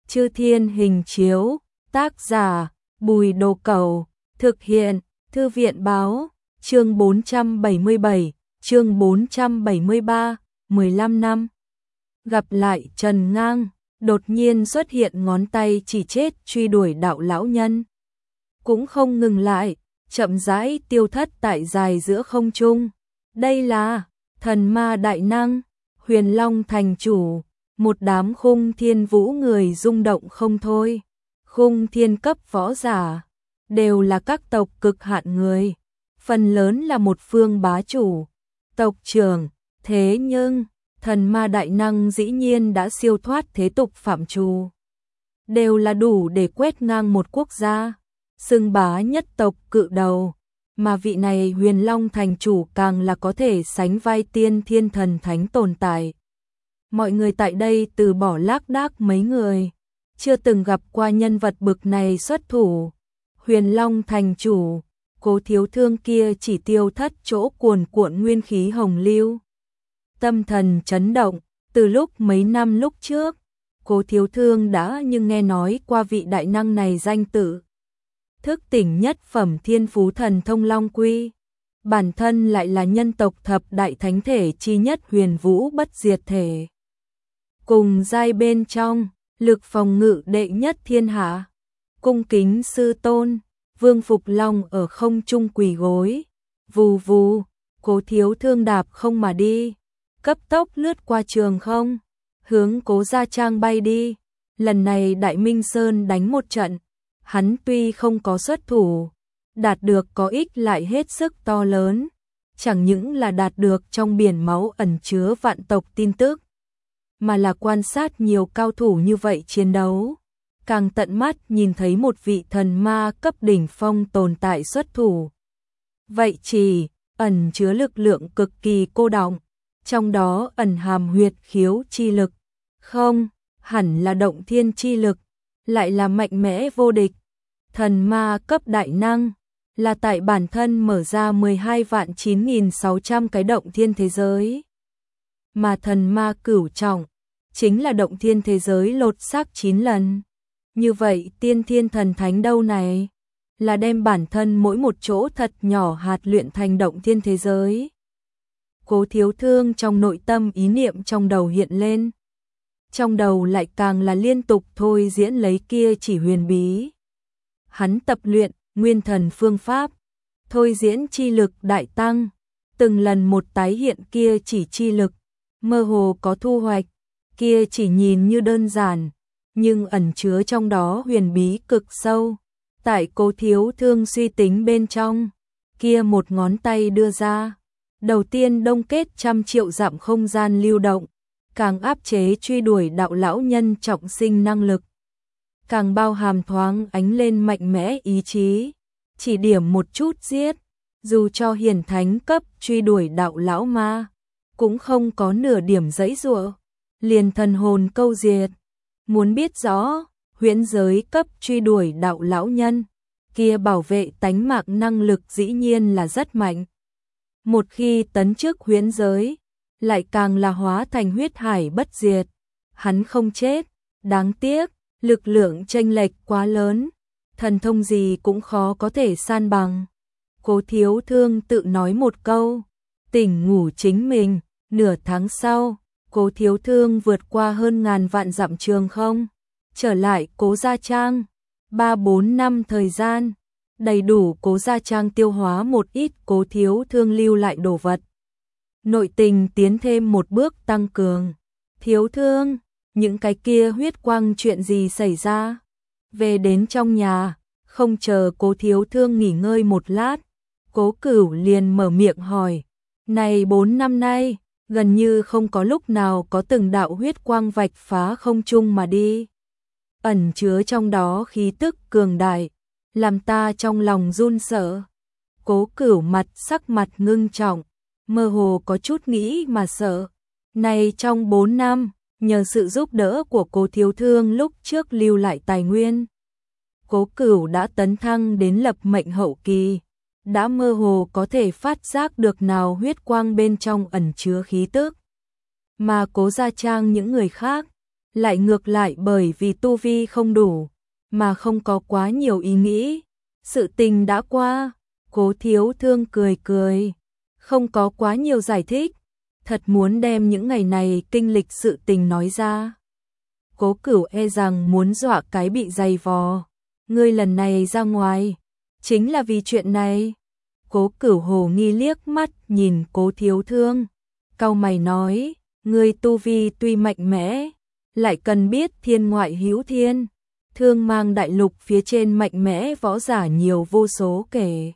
Chư Thiên Hình Chiếu, tác giả Bùi Đồ Cẩu, thực hiện Thư viện Báo, chương 477, chương 473, 15 năm. Gặp lại Trần Ngang, đột nhiên xuất hiện ngón tay chỉ chết truy đuổi đạo lão nhân. Cũng không ngừng lại, chậm rãi tiêu thất tại dài giữa không trung. Đây là thần ma đại năng, Huyền Long thành chủ, một đám khung thiên vũ người rung động không thôi. Khung thiên cấp võ giả, đều là các tộc cực hạn người, phần lớn là một phương bá chủ, tộc trưởng, thế nhưng thần ma đại năng dĩ nhiên đã siêu thoát thế tục phạm trù. Đều là đủ để quét ngang một quốc gia, xưng bá nhất tộc cự đầu, mà vị này Huyền Long thành chủ càng là có thể sánh vai tiên thiên thần thánh tồn tại. Mọi người tại đây từ bỏ lác đác mấy người, chưa từng gặp qua nhân vật bực này xuất thủ. Huyền Long thành chủ, Cố Thiếu Thương kia chỉ tiêu thất chỗ cuồn cuộn nguyên khí hồng lưu. Tâm thần chấn động, từ lúc mấy năm lúc trước, Cố Thiếu Thương đã nhưng nghe nói qua vị đại năng này danh tự. Thức tỉnh nhất phẩm thiên phú thần thông Long Quy, bản thân lại là nhân tộc thập đại thánh thể chi nhất huyền vũ bất diệt thể. Cùng giai bên trong, lực phòng ngự đệ nhất thiên hạ, cung kính sư tôn, Vương Phục Long ở không trung quỳ gối, vù vù, Cố Thiếu Thương đạp không mà đi, cấp tốc lướt qua trường không, hướng Cố Gia Trang bay đi. Lần này Đại Minh Sơn đánh một trận, hắn tuy không có xuất thủ, đạt được có ích lại hết sức to lớn, chẳng những là đạt được trong biển máu ẩn chứa vạn tộc tin tức, mà là quan sát nhiều cao thủ như vậy chiến đấu, càng tận mắt nhìn thấy một vị thần ma cấp đỉnh phong tồn tại xuất thủ. Vậy chỉ ẩn chứa lực lượng cực kỳ cô đọng, trong đó ẩn hàm huyệt khiếu chi lực, không hẳn là động thiên chi lực, lại là mạnh mẽ vô địch. Thần ma cấp đại năng là tại bản thân mở ra 12.9.600 cái động thiên thế giới, mà thần ma cửu trọng chính là động thiên thế giới lột xác 9 lần. Như vậy tiên thiên thần thánh đâu này, là đem bản thân mỗi một chỗ thật nhỏ hạt luyện thành động thiên thế giới. Cố Thiếu Thương trong nội tâm ý niệm trong đầu hiện lên, trong đầu lại càng là liên tục thôi diễn lấy kia chỉ huyền bí. Hắn tập luyện nguyên thần phương pháp, thôi diễn chi lực đại tăng, từng lần một tái hiện kia chỉ chi lực, mơ hồ có thu hoạch. Kia chỉ nhìn như đơn giản, nhưng ẩn chứa trong đó huyền bí cực sâu. Tại Cố Thiếu Thương suy tính bên trong, kia một ngón tay đưa ra, đầu tiên đông kết 100 triệu dặm không gian lưu động, càng áp chế truy đuổi đạo lão nhân trọng sinh năng lực, càng bao hàm thoáng ánh lên mạnh mẽ ý chí, chỉ điểm một chút giết, dù cho hiển thánh cấp truy đuổi đạo lão ma, cũng không có nửa điểm giãy giụa, liền thần hồn câu diệt. Muốn biết rõ, huyễn giới cấp truy đuổi đạo lão nhân, kia bảo vệ tánh mạng năng lực dĩ nhiên là rất mạnh. Một khi tấn chức huyễn giới, lại càng là hóa thành huyết hải bất diệt. Hắn không chết, đáng tiếc, lực lượng chênh lệch quá lớn, thần thông gì cũng khó có thể san bằng. Cố Thiếu Thương tự nói một câu, tỉnh ngủ chính mình. Nửa tháng sau, Cố Thiếu Thương vượt qua hơn ngàn vạn dặm trường không, trở lại Cố Gia Trang. 3-4 năm thời gian, đầy đủ Cố Gia Trang tiêu hóa một ít Cố Thiếu Thương lưu lại đồ vật. Nội tình tiến thêm một bước tăng cường. Thiếu Thương, những cái kia huyết quang chuyện gì xảy ra? Về đến trong nhà, không chờ Cố Thiếu Thương nghỉ ngơi một lát, Cố Cửu liền mở miệng hỏi. Này 4 năm nay, gần như không có lúc nào có từng đạo huyết quang vạch phá không trung mà đi. Ẩn chứa trong đó khí tức cường đại, làm ta trong lòng run sợ. Cố Cửu sắc mặt ngưng trọng, mơ hồ có chút nghĩ mà sợ. Này trong 4 năm, nhờ sự giúp đỡ của Cố Thiếu Thương lúc trước lưu lại tài nguyên, Cố Cửu đã tấn thăng đến lập mệnh hậu kỳ, đã mơ hồ có thể phát giác được nào huyết quang bên trong ẩn chứa khí tức. Mà Cố Gia Trang những người khác, lại ngược lại bởi vì tu vi không đủ, mà không có quá nhiều ý nghĩ. Sự tình đã qua, Cố Thiếu Thương cười cười, không có quá nhiều giải thích, thật muốn đem những ngày này kinh lịch sự tình nói ra. Cố Cửu e rằng muốn dọa cái bị dày vò, ngươi lần này ra ngoài, chính là vì chuyện này. Cố Cửu hồ nghi liếc mắt nhìn Cố Thiếu Thương, cau mày nói, ngươi tu vi tuy mạnh mẽ, lại cần biết thiên ngoại hữu thiên, Thương Mang đại lục phía trên mạnh mẽ võ giả nhiều vô số kể.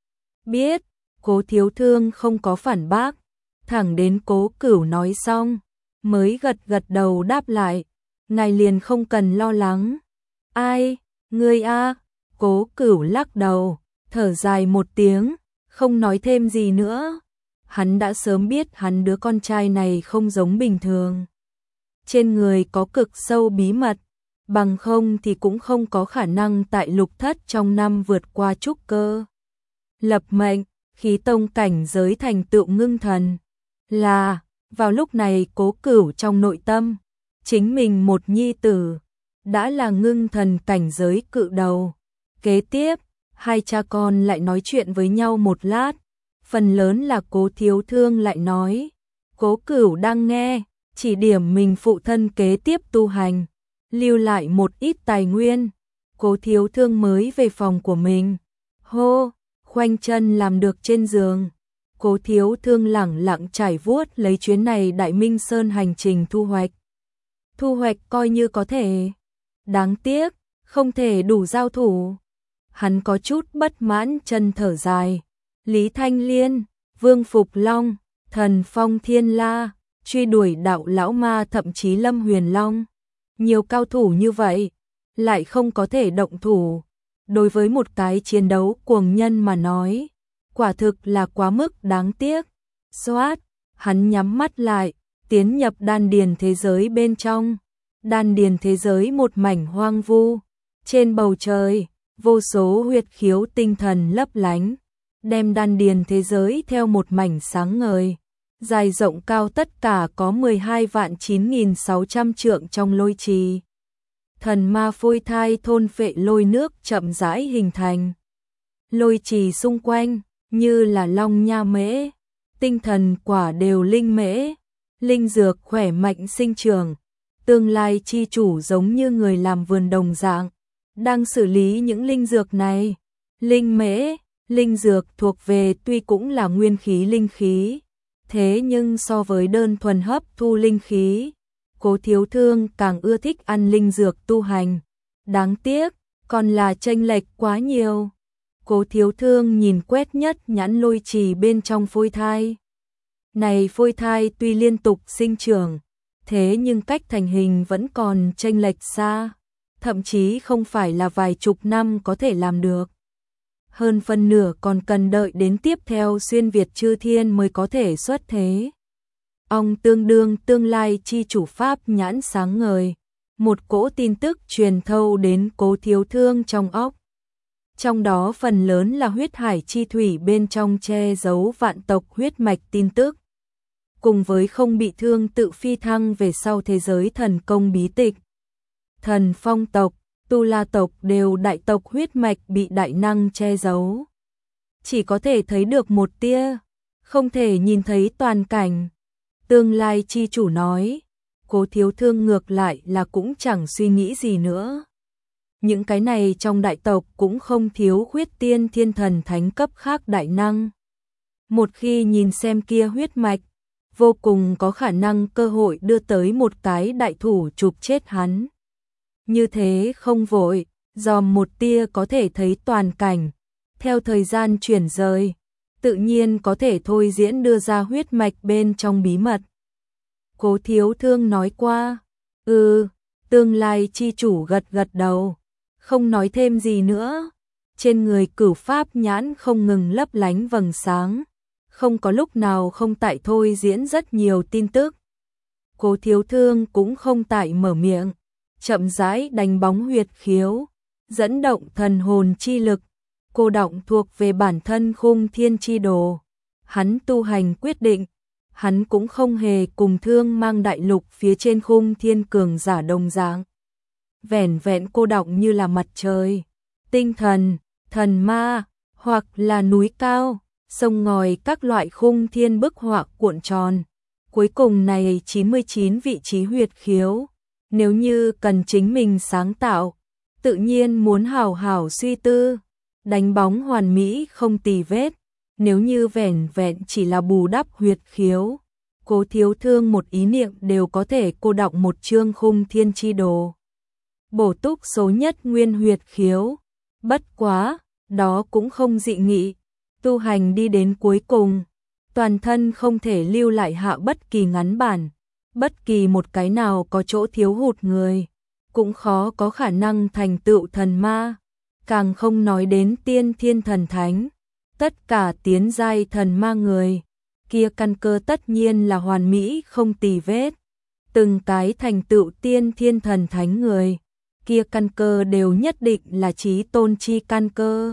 Biết, Cố Thiếu Thương không có phản bác, thẳng đến Cố Cửu nói xong, mới gật gật đầu đáp lại, ngài liền không cần lo lắng. Ai, ngươi a? Cố Cửu lắc đầu, thở dài một tiếng, không nói thêm gì nữa. Hắn đã sớm biết hắn đứa con trai này không giống bình thường. Trên người có cực sâu bí mật, bằng không thì cũng không có khả năng tại lục thất trong năm vượt qua trúc cơ. Lập mệnh, khí tông cảnh giới thành tựu ngưng thần. Là, vào lúc này Cố Cửu trong nội tâm, chính mình một nhi tử, đã là ngưng thần cảnh giới cự đầu. Kế tiếp, hai cha con lại nói chuyện với nhau một lát, phần lớn là Cố Thiếu Thương lại nói. Cố Cửu đang nghe, chỉ điểm mình phụ thân kế tiếp tu hành, lưu lại một ít tài nguyên. Cố Thiếu Thương mới về phòng của mình. Hô, khoanh chân làm được trên giường. Cố Thiếu Thương lẳng lặng trải vuốt lấy chuyến này Đại Minh Sơn hành trình thu hoạch. Thu hoạch coi như có thể. Đáng tiếc, không thể đủ giao thủ. Hắn có chút bất mãn chân thở dài. Lý Thanh Liên, Vương Phục Long, Thần Phong Thiên La, truy đuổi đạo lão ma thậm chí Lâm Huyền Long. Nhiều cao thủ như vậy, lại không có thể động thủ. Đối với một cái chiến đấu cuồng nhân mà nói, quả thực là quá mức đáng tiếc. Xoát, hắn nhắm mắt lại, tiến nhập đan điền thế giới bên trong. Đan điền thế giới một mảnh hoang vu. Trên bầu trời, vô số huyệt khiếu tinh thần lấp lánh, đem đan điền thế giới theo một mảnh sáng ngời. Dài rộng cao tất cả có 12.9.600 trượng trong lôi trì. Thần ma phôi thai thôn phệ lôi nước chậm rãi hình thành. Lôi trì xung quanh, như là long nha mễ, tinh thần quả đều linh mễ, linh dược khỏe mạnh sinh trưởng. Tương lai chi chủ giống như người làm vườn đồng dạng, đang xử lý những linh dược này. Linh mễ, linh dược thuộc về tuy cũng là nguyên khí linh khí, thế nhưng so với đơn thuần hấp thu linh khí, Cố Thiếu Thương càng ưa thích ăn linh dược tu hành. Đáng tiếc, còn là chênh lệch quá nhiều. Cố Thiếu Thương nhìn quét nhất nhãn lôi trì bên trong phôi thai. Này phôi thai tuy liên tục sinh trưởng, thế nhưng cách thành hình vẫn còn chênh lệch xa, thậm chí không phải là vài chục năm có thể làm được. Hơn phân nửa còn cần đợi đến tiếp theo xuyên Việt chư thiên mới có thể xuất thế. Ông tương đương tương lai chi chủ pháp nhãn sáng ngời, một cỗ tin tức truyền thâu đến Cố Thiếu Thương trong óc. Trong đó phần lớn là huyết hải chi thủy bên trong che giấu vạn tộc huyết mạch tin tức, cùng với không bị thương tự phi thăng về sau thế giới thần công bí tịch. Thần Phong tộc, Tu La tộc đều đại tộc huyết mạch bị đại năng che giấu. Chỉ có thể thấy được một tia, không thể nhìn thấy toàn cảnh. Tương lai chi chủ nói, Cố Thiếu Thương ngược lại là cũng chẳng suy nghĩ gì nữa. Những cái này trong đại tộc cũng không thiếu huyết tiên thiên thần thánh cấp khác đại năng. Một khi nhìn xem kia huyết mạch, vô cùng có khả năng cơ hội đưa tới một cái đại thủ chụp chết hắn. Như thế không vội, dòm một tia có thể thấy toàn cảnh, theo thời gian chuyển rời, tự nhiên có thể thôi diễn đưa ra huyết mạch bên trong bí mật. Cố Thiếu Thương nói qua, tương lai chi chủ gật gật đầu, không nói thêm gì nữa. Trên người Cửu Pháp nhãn không ngừng lấp lánh vầng sáng, không có lúc nào không tại thôi diễn rất nhiều tin tức. Cố Thiếu Thương cũng không tại mở miệng, chậm rãi đánh bóng huyệt khiếu, dẫn động thần hồn chi lực, cô động thuộc về bản thân khung thiên chi đồ. Hắn tu hành quyết định, hắn cũng không hề cùng Thương Mang đại lục phía trên khung thiên cường giả đồng dạng. Vẻn vẹn cô đọng như là mặt trời, tinh thần, thần ma, hoặc là núi cao, sông ngòi các loại khung thiên bức họa cuộn tròn. Cuối cùng này 99 vị trí huyệt khiếu, nếu như cần chính mình sáng tạo, tự nhiên muốn hào hào suy tư, đánh bóng hoàn mỹ không tì vết. Nếu như vẻn vẹn chỉ là bù đắp huyệt khiếu, Cố Thiếu Thương một ý niệm đều có thể cô đọng một chương khung thiên chi đồ. Bổ túc số nhất nguyên huyệt khiếu, bất quá, đó cũng không dị nghị, tu hành đi đến cuối cùng, toàn thân không thể lưu lại hạ bất kỳ ngắn bản, bất kỳ một cái nào có chỗ thiếu hụt người, cũng khó có khả năng thành tựu thần ma, càng không nói đến tiên thiên thần thánh, tất cả tiến giai thần ma người, kia căn cơ tất nhiên là hoàn mỹ không tì vết, từng cái thành tựu tiên thiên thần thánh người, kia căn cơ đều nhất định là chí tôn chi căn cơ.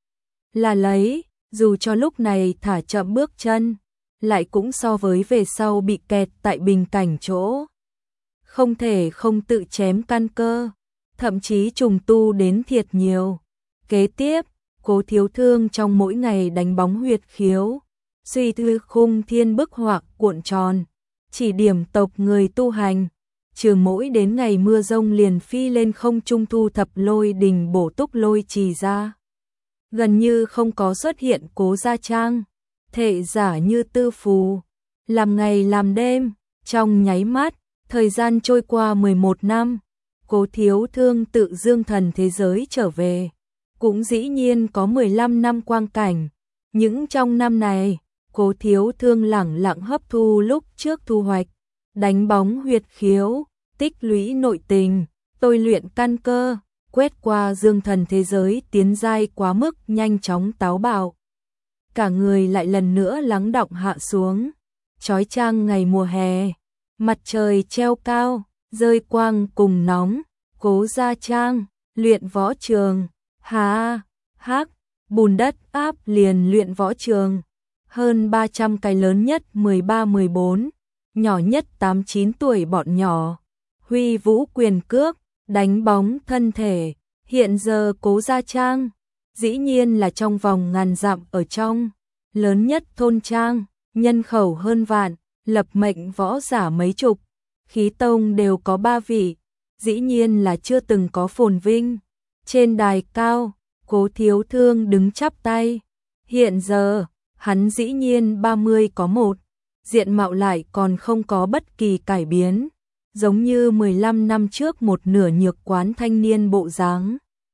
Là lấy, dù cho lúc này thả chậm bước chân, lại cũng so với về sau bị kẹt tại bình cảnh chỗ. Không thể không tự chém căn cơ, thậm chí trùng tu đến thiệt nhiều. Kế tiếp, Cố Thiếu Thương trong mỗi ngày đánh bóng huyệt khiếu, suy thư khung thiên bức họa cuộn tròn, chỉ điểm tộc người tu hành, trừ mỗi đến ngày mưa rông liền phi lên không trung thu thập lôi đình bổ túc lôi trì ra. Gần như không có xuất hiện Cố gia trang, thể giả như tư phù, làm ngày làm đêm, trong nháy mắt, thời gian trôi qua 11 năm, Cố Thiếu Thương tự dương thần thế giới trở về, cũng dĩ nhiên có 15 năm quang cảnh, những trong năm này, Cố Thiếu Thương lẳng lặng hấp thu lúc trước thu hoạch, đánh bóng huyệt khiếu, tích lũy nội tình, tôi luyện căn cơ, quét qua dương thần thế giới tiến giai quá mức nhanh chóng táo bạo. Cả người lại lần nữa lắng đọng hạ xuống, chói chang ngày mùa hè, mặt trời treo cao, rơi quang cùng nóng, Cố gia trang, luyện võ trường, hà, hắc, bùn đất áp liền luyện võ trường, hơn 300 cái lớn nhất 13-14, nhỏ nhất 8-9 tuổi bọn nhỏ, huy vũ quyền cước, đánh bóng thân thể, hiện giờ Cố gia trang, dĩ nhiên là trong vòng ngàn dặm ở trong, lớn nhất thôn trang, nhân khẩu hơn vạn, lập mệnh võ giả mấy chục, khí tông đều có 3 vị, dĩ nhiên là chưa từng có phồn vinh. Trên đài cao, Cố Thiếu Thương đứng chắp tay, hiện giờ, hắn dĩ nhiên 30 có 1, diện mạo lại còn không có bất kỳ cải biến, giống như 15 năm trước một nửa nhược quán thanh niên bộ dáng.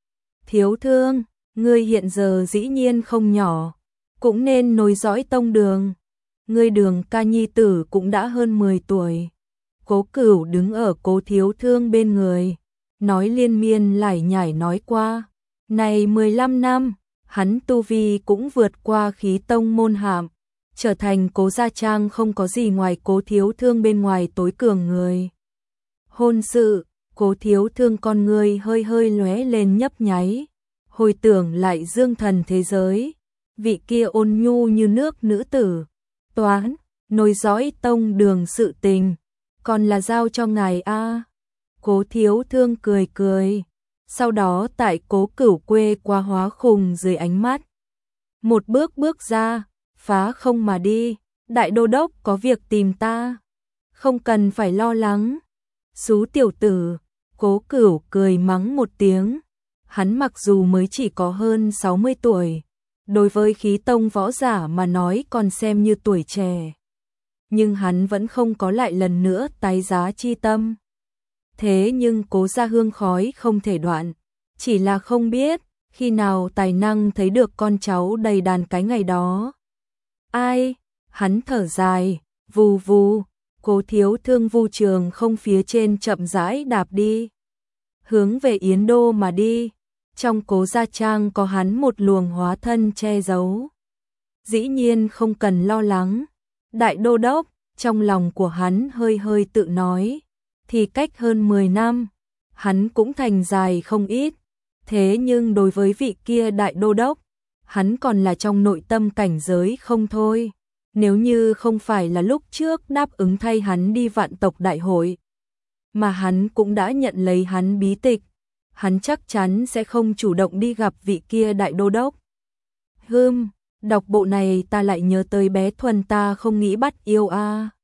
Thiếu Thương, ngươi hiện giờ dĩ nhiên không nhỏ, cũng nên nối dõi tông đường. Ngươi Đường ca nhi tử cũng đã hơn 10 tuổi. Cố Cửu đứng ở Cố Thiếu Thương bên người, nói liên miên lải nhải nói qua. Này 15 năm, hắn tu vi cũng vượt qua khí tông môn hạm, trở thành Cố gia trang không có gì ngoài Cố Thiếu Thương bên ngoài tối cường người. Hôn sự, Cố Thiếu Thương con người hơi hơi lóe lên nhấp nháy, hồi tưởng lại dương thần thế giới, vị kia ôn nhu như nước nữ tử, toán, nối dõi tông đường sự tình, còn là giao cho ngài a. Cố Thiếu Thương cười cười, sau đó tại Cố Cửu quê qua hóa khùng dưới ánh mắt. Một bước bước ra, phá không mà đi, đại đô đốc có việc tìm ta, không cần phải lo lắng. Xú tiểu tử, Cố Cửu cười mắng một tiếng, hắn mặc dù mới chỉ có hơn 60 tuổi, đối với khí tông võ giả mà nói còn xem như tuổi trẻ. Nhưng hắn vẫn không có lại lần nữa tái giá chi tâm. Thế nhưng Cố gia hương khói không thể đoạn, chỉ là không biết khi nào tài năng thấy được con cháu đầy đàn cái ngày đó. Ai? Hắn thở dài, vù vù, Cố Thiếu Thương vu trường không phía trên chậm rãi đạp đi, hướng về Yến Đô mà đi. Trong Cố gia trang có hắn một luồng hóa thân che giấu. Dĩ nhiên không cần lo lắng. Đại đô đốc, trong lòng của hắn hơi hơi tự nói, thì cách hơn 10 năm, hắn cũng thành dài không ít. Thế nhưng đối với vị kia đại đô đốc, hắn còn là trong nội tâm cảnh giới không thôi. Nếu như không phải là lúc trước đáp ứng thay hắn đi vạn tộc đại hội, mà hắn cũng đã nhận lấy hắn bí tịch, hắn chắc chắn sẽ không chủ động đi gặp vị kia đại đô đốc. Đọc bộ này ta lại nhớ tới bé Thuần ta không nghĩ bắt yêu a.